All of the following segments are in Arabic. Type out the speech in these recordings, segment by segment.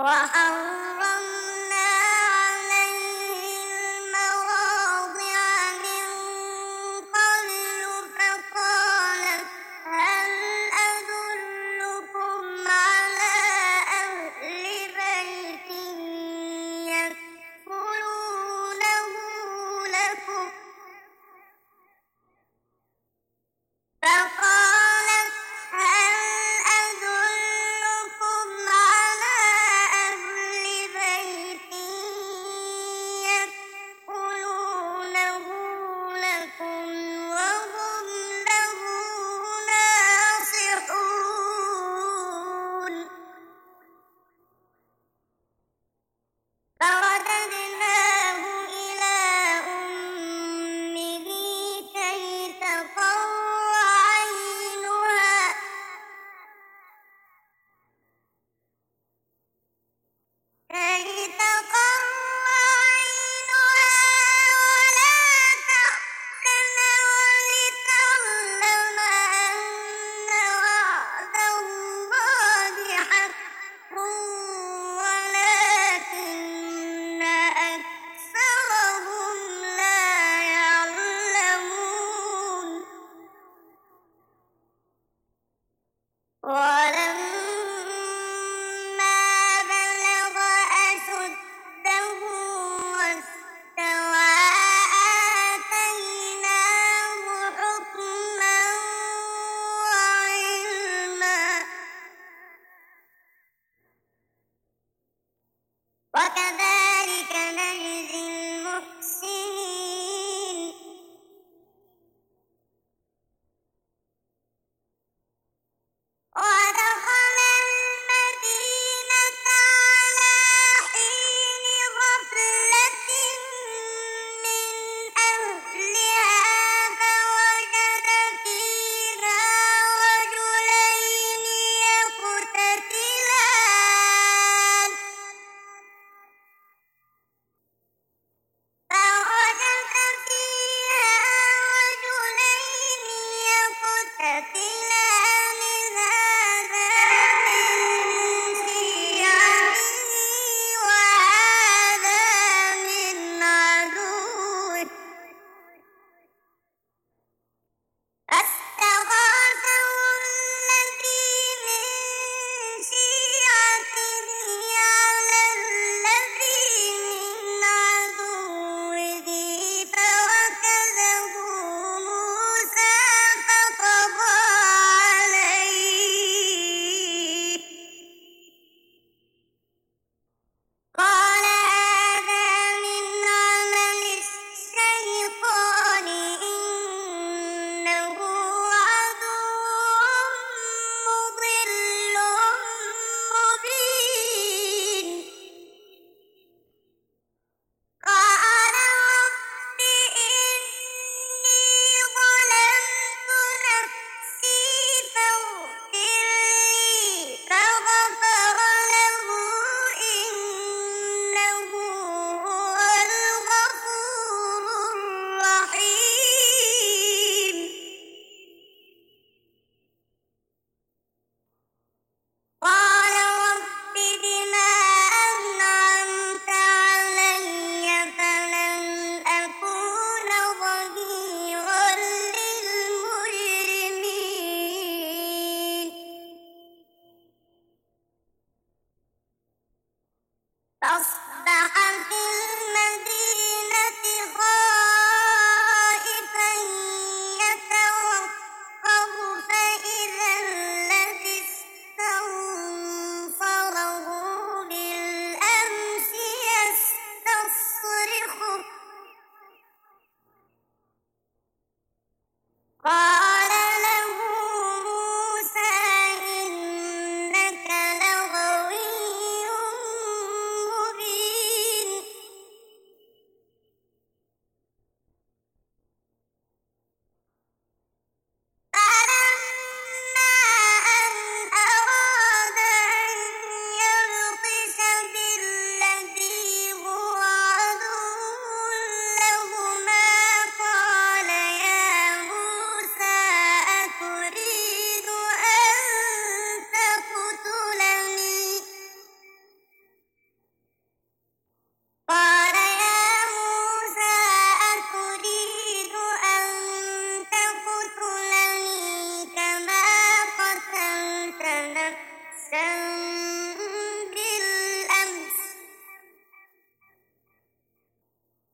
وحرمنا عليه المراضع من قبل فقالت هل أدلكم على أهل بيت يكفلونه لكم فقالت هل أدلكم على أهل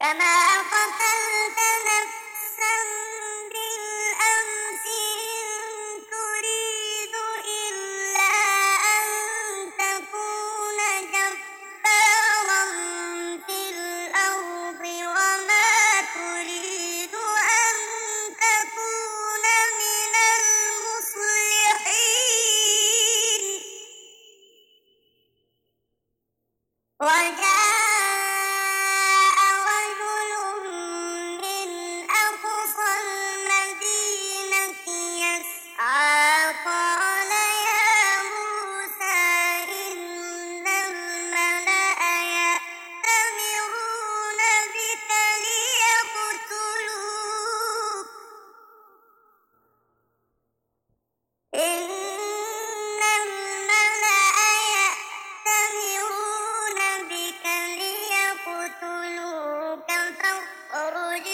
كما قتلت نفسا بالأمس إن تريد إلا أن تكون جبارا في الأرض وما تريد أن تكون من المصلحين وجاء رجل من أقصى المدينة يسعى قال يا موسى إن الملأ يأتمرون بك ليقتلوك إن الملأ يأتمرون بك ليقتلوك فاخرج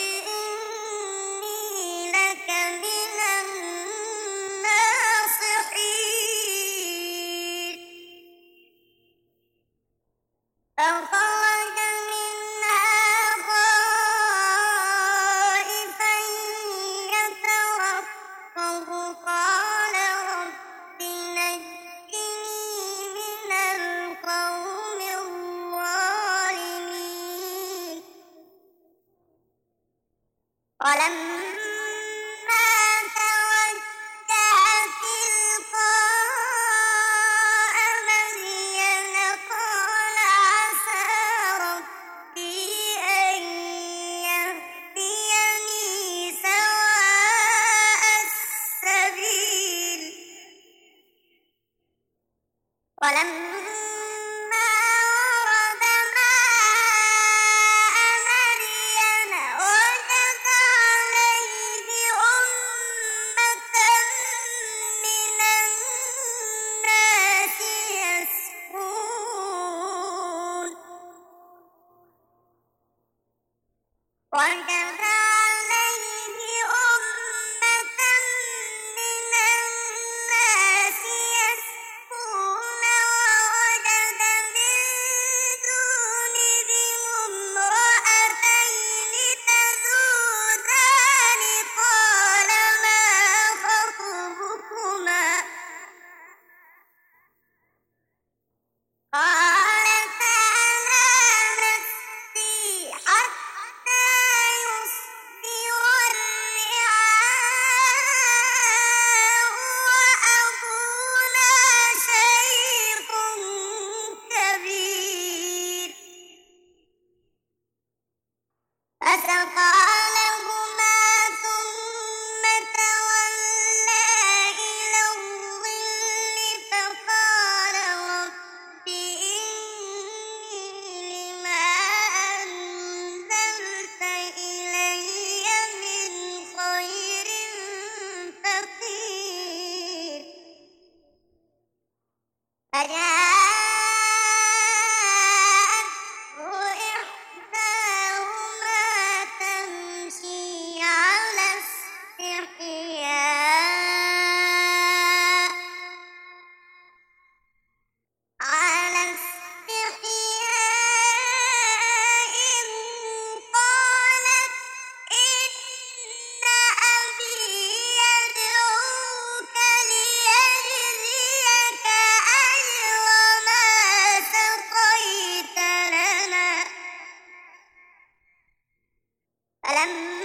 إني لك من الناصحين فخرج منها خائفا يترقب قال رب نجني من القوم الظالمين ولما توجه تلقاء مدين قال عسى ربي أن يهديني سواء السبيل ولما ورد ماء مدين وجد عليه أمة من الناس يسقون وجد عليه أمة من الناس يسقون ووجد من دونهم امرأتين تذودان قال ما خطبكما قالتا لا نسقي حتى يصدر الرعاء وأبونا شيخ كبير فسقى لهما ثم تولى إلى الظل فقال رب إني لما أنزلت إلي من خير فقير فجاءته إحداهما تمشي على استحياء قالت إن أبي يدعوك ليجزيك أجر ما سقيت لنا فلما